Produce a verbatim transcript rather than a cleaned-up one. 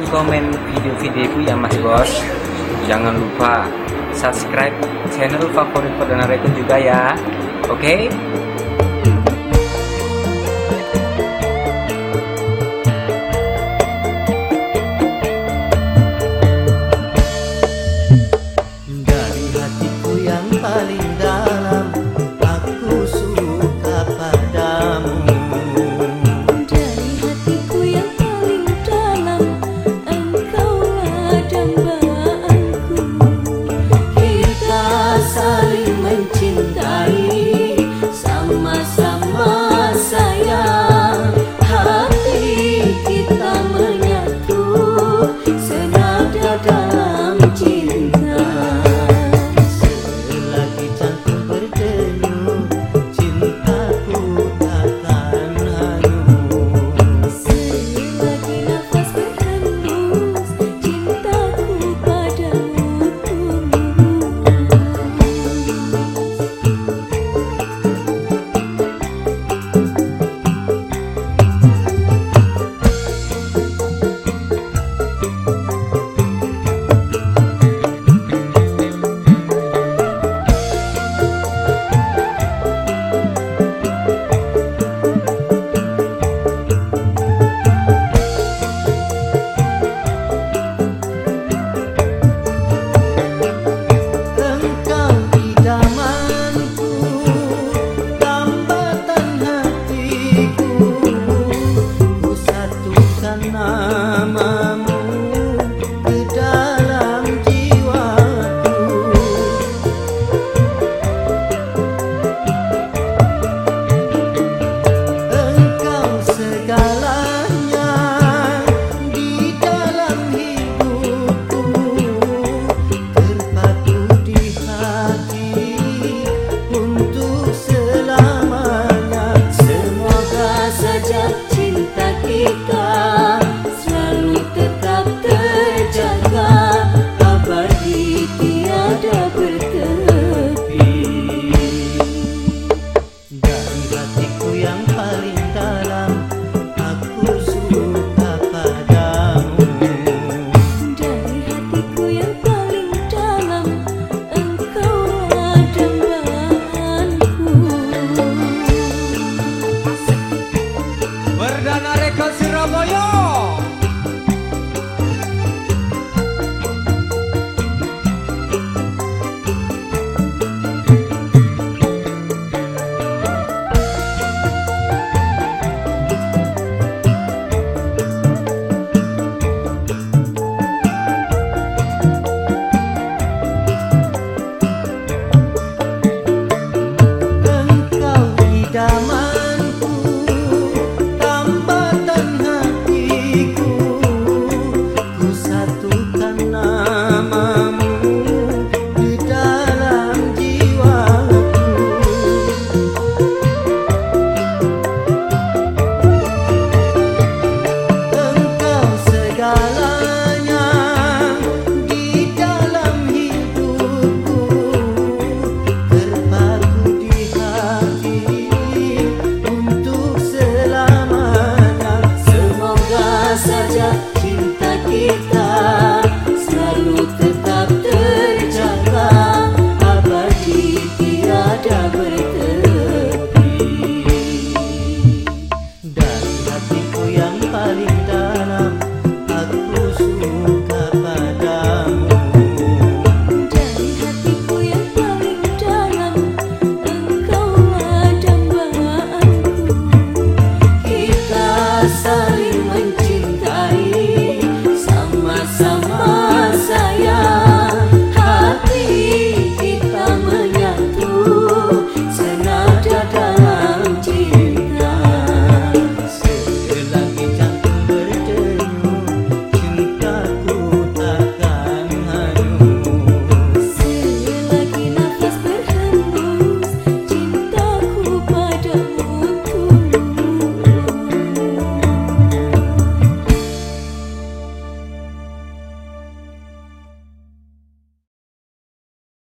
komen video-videoku ya Mas Bos. Jangan lupa subscribe channel favorit Perdana Record juga ya. Oke okay? Dari hatiku yang paling dalam, aku suka padamu. Dari hatiku yang paling dalam, engkaulah dambaanku. Kita saling mencintai, sama-sama sayang. Hati kita menyatu, senada dalam cinta. Selagi jantung berdenyut, cintaku takkan hanyut. Selagi nafas berhembus, cintaku padamu tulus. Engkau idamanku, tambatan hatiku. Ku satukan namamu ke dalam jiwaku. Engkau segalanya di dalam hidupku, terpaku di hati untuk selamanya. Semoga saja cinta kita selalu tetap terjaga, abadi tiada bertepi. Dari hatiku yang paling dalam, aku suka padamu. Dari hatiku yang paling dalam, engkaulah dambaanku. Perdana Record Surabaya. Engkau idamanku, tambatan hatiku. Ku satukan namamu di dalam jiwaku. Engkau segalanya di dalam hidupku, terpaku di hati untuk selamanya. Semoga saja cinta kita selalu tetap